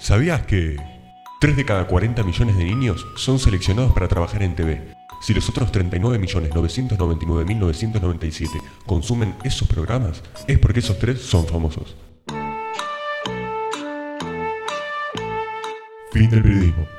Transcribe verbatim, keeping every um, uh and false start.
¿Sabías que tres de cada cuarenta millones de niños son seleccionados para trabajar en T V? Si los otros treinta y nueve millones novecientos noventa y nueve mil novecientos noventa y siete consumen esos programas, es porque esos tres son famosos. Fin del periodismo.